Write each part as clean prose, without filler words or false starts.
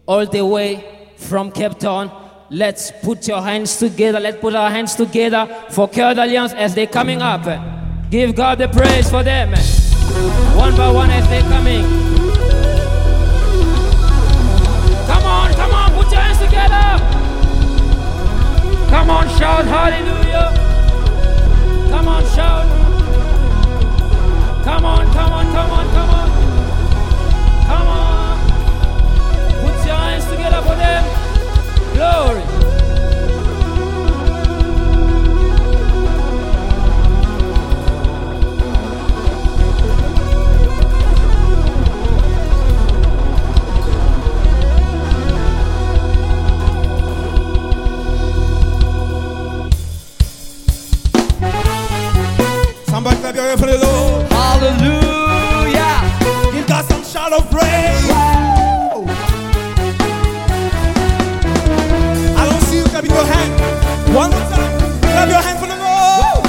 all the way from Cape Town. Let's put your hands together. Let's put our hands together for Cœur d'Alliance as they're coming up. Give God the praise for them. One by one as they're coming. Come on, put your hands together. Come on, shout hallelujah. Come on, shout. Come on. Put your hands together for them. Glory. Somebody clap your hands for the Lord. Hallelujah. Give God some shout of praise. I don't see you clapping your hand. One more time. Clap your hand for the Lord.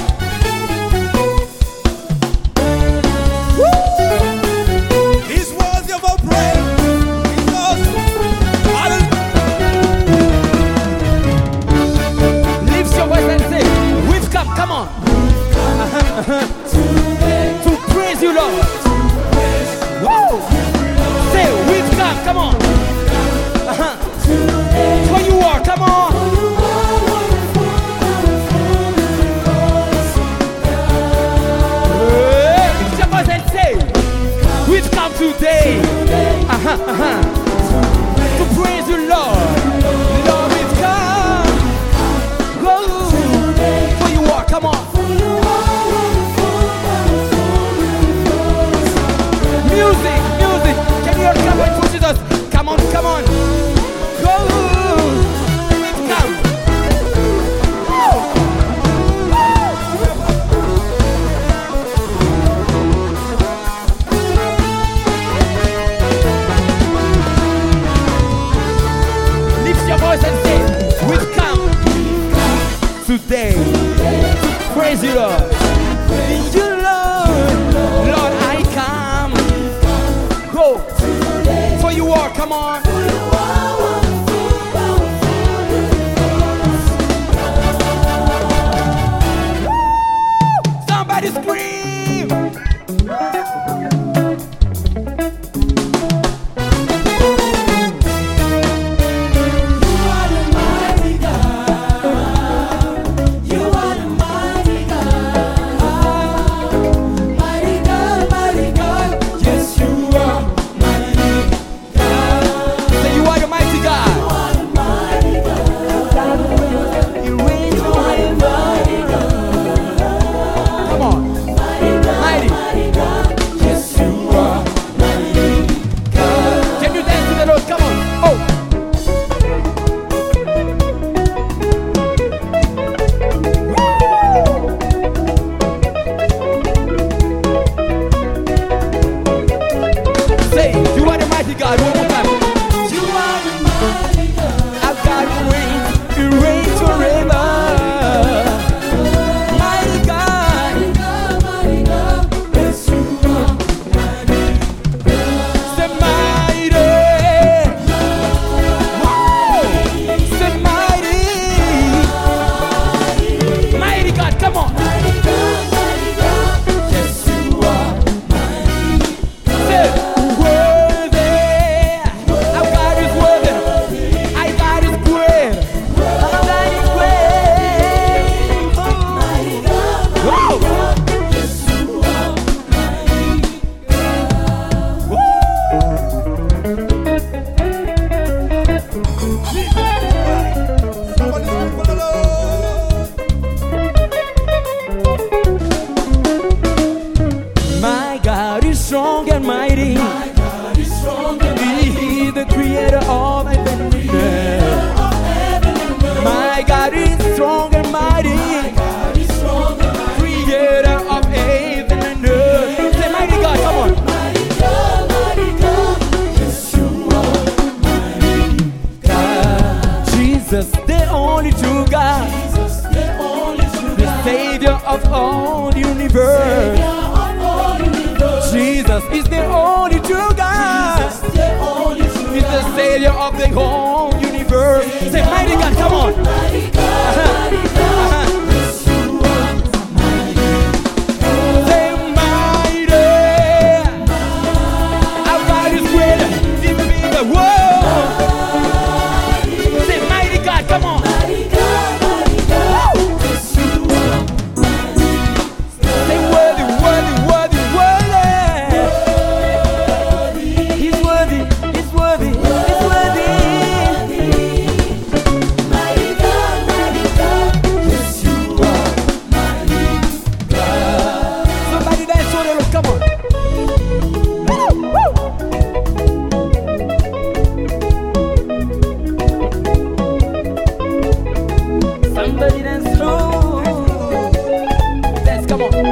Woo. He's worthy of our praise. He's awesome. Lift your voice and say, we've come on. To praise you, Lord. Woo. Say, we've come on. For you are, come on. Lift your voice and say, we've come today. To praise you, Lord. Lord, we've come. Whoa. For you are, come on. Music, can you hear come and push us? Come on, go, come. Lift your voice and say, we've come today to praise you, Lord. You, Lord, I come. Go. For you are, come on. Somebody scream. of all universe. Jesus is the only true God. He's the Savior Savior of the whole universe. Say, mighty God, come on. Mighty God, mighty God. Yes, you are mighty. Say, mighty. Our God is greater, even bigger. Whoa. Say, mighty God, come on. Mighty God, mighty God. Yes, you are mighty. Say, worthy, worthy, worthy, worthy. He's worthy, he's worthy, he's worthy. Mighty God, mighty God. Yes, you are mighty God. Somebody dance on it, come on. Woo, woo. Somebody dance slow. Dance, come on.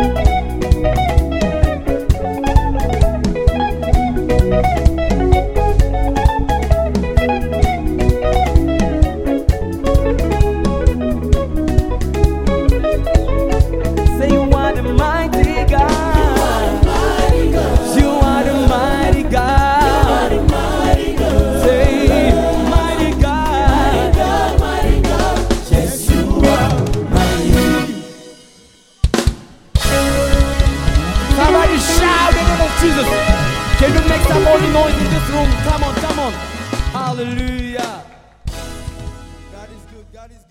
Say you are the mighty God. Mighty God. You are the mighty God. Mighty God. Say mighty God. God, mighty God. Yes, you are mighty. Somebody shout the name of Jesus. Can you make some holy noise in this room? Come on, come on. Hallelujah. God is good. God is good.